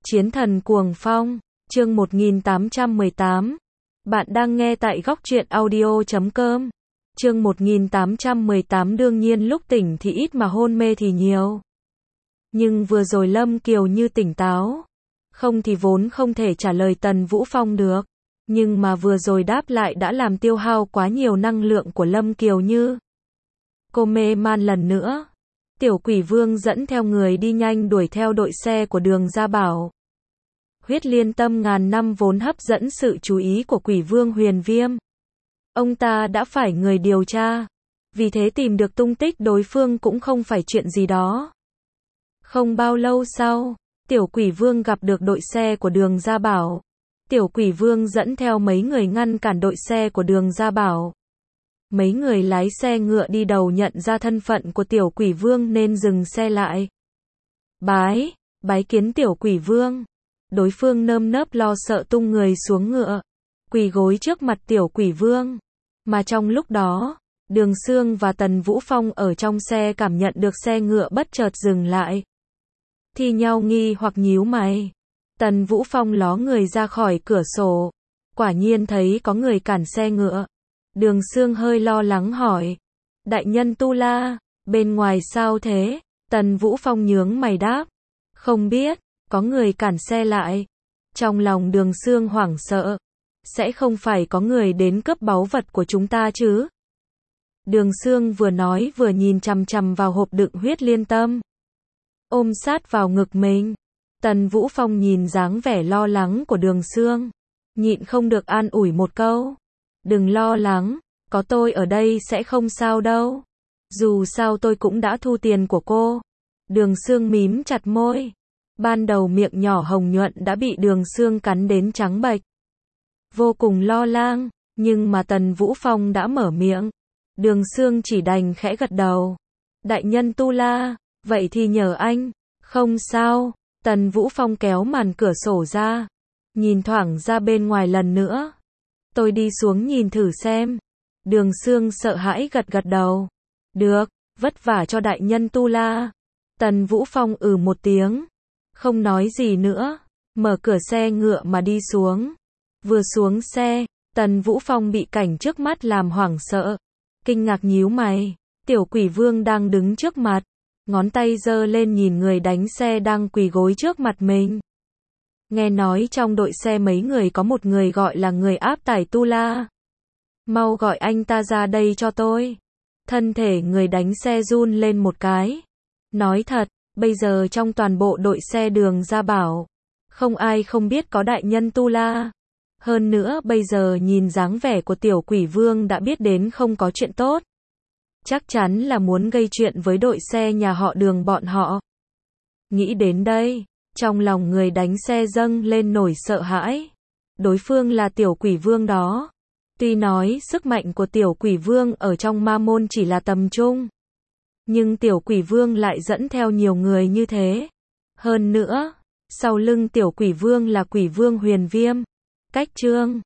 Chiến thần cuồng phong, chương 1818. Bạn đang nghe tại góc truyện audio.com. Chương 1818 đương nhiên lúc tỉnh thì ít mà hôn mê thì nhiều. Nhưng vừa rồi Lâm Kiều như tỉnh táo. Không thì vốn không thể trả lời Tần Vũ Phong được. Nhưng mà vừa rồi đáp lại đã làm tiêu hao quá nhiều năng lượng của Lâm Kiều Như. Cô mê man lần nữa. Tiểu Quỷ Vương dẫn theo người đi nhanh đuổi theo đội xe của Đường Gia Bảo. Huyết Liên Tâm ngàn năm vốn hấp dẫn sự chú ý của Quỷ Vương Huyền Viêm. Ông ta đã phải người điều tra. Vì thế tìm được tung tích đối phương cũng không phải chuyện gì đó. Không bao lâu sau, Tiểu Quỷ Vương gặp được đội xe của Đường Gia Bảo. Tiểu Quỷ Vương dẫn theo mấy người ngăn cản đội xe của Đường Gia Bảo. Mấy người lái xe ngựa đi đầu nhận ra thân phận của Tiểu Quỷ Vương nên dừng xe lại. Bái kiến Tiểu Quỷ Vương. Đối phương nơm nớp lo sợ tung người xuống ngựa, quỳ gối trước mặt Tiểu Quỷ Vương. Mà trong lúc đó, Đường Sương và Tần Vũ Phong ở trong xe cảm nhận được xe ngựa bất chợt dừng lại. Thì nhau nghi hoặc nhíu mày. Tần Vũ Phong ló người ra khỏi cửa sổ. Quả nhiên thấy có người cản xe ngựa. Đường Sương hơi lo lắng hỏi. Đại nhân Tu La, bên ngoài sao thế? Tần Vũ Phong nhướng mày đáp. Không biết, có người cản xe lại. Trong lòng Đường Sương hoảng sợ. Sẽ không phải có người đến cướp báu vật của chúng ta chứ? Đường Sương vừa nói vừa nhìn chằm chằm vào hộp đựng huyết liên tâm. Ôm sát vào ngực mình. Tần Vũ Phong nhìn dáng vẻ lo lắng của Đường Sương. Nhịn không được an ủi một câu. Đừng lo lắng, có tôi ở đây sẽ không sao đâu. Dù sao tôi cũng đã thu tiền của cô. Đường Sương mím chặt môi. Ban đầu miệng nhỏ hồng nhuận đã bị Đường Sương cắn đến trắng bệch. Vô cùng lo lắng, nhưng mà Tần Vũ Phong đã mở miệng. Đường Sương chỉ đành khẽ gật đầu. Đại nhân Tu La, vậy thì nhờ anh. Không sao. Tần Vũ Phong kéo màn cửa sổ ra. Nhìn thoảng ra bên ngoài lần nữa. Tôi đi xuống nhìn thử xem. Đường Sương sợ hãi gật gật đầu. Được, vất vả cho đại nhân Tu La. Tần Vũ Phong một tiếng. Không nói gì nữa. Mở cửa xe ngựa mà đi xuống. Vừa xuống xe, Tần Vũ Phong bị cảnh trước mắt làm hoảng sợ. Kinh ngạc nhíu mày. Tiểu Quỷ Vương đang đứng trước mặt. Ngón tay giơ lên nhìn người đánh xe đang quỳ gối trước mặt mình. Nghe nói trong đội xe mấy người có một người gọi là người áp tải Tu La. Mau gọi anh ta ra đây cho tôi. Thân thể người đánh xe run lên một cái. Nói thật, bây giờ trong toàn bộ đội xe Đường Gia Bảo, không ai không biết có đại nhân Tu La. Hơn nữa bây giờ nhìn dáng vẻ của Tiểu Quỷ Vương đã biết đến không có chuyện tốt. Chắc chắn là muốn gây chuyện với đội xe nhà họ Đường bọn họ. Nghĩ đến đây, trong lòng người đánh xe dâng lên nỗi sợ hãi. Đối phương là Tiểu Quỷ Vương đó. Tuy nói sức mạnh của Tiểu Quỷ Vương ở trong ma môn chỉ là tầm trung. Nhưng Tiểu Quỷ Vương lại dẫn theo nhiều người như thế. Hơn nữa, sau lưng Tiểu Quỷ Vương là Quỷ Vương Huyền Viêm. Cách Trương,